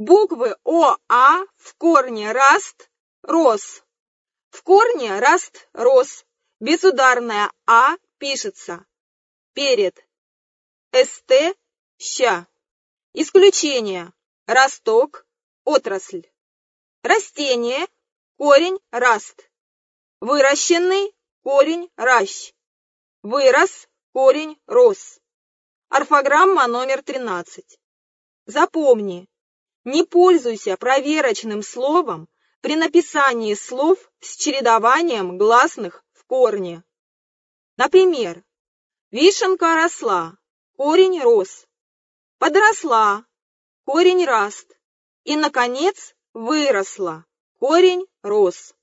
Буквы ОА в корне раст, рос. В корне раст, рос. Безударная А пишется перед СТ, ща. Исключение: росток, отрасль. Растение, корень раст. Выращенный, корень ращ. Вырос, корень рос. Орфограмма номер 13. Запомни, не пользуйся проверочным словом при написании слов с чередованием гласных в корне. Например, вишенка росла, корень рос. Подросла, корень раст. И, наконец, выросла, корень рос.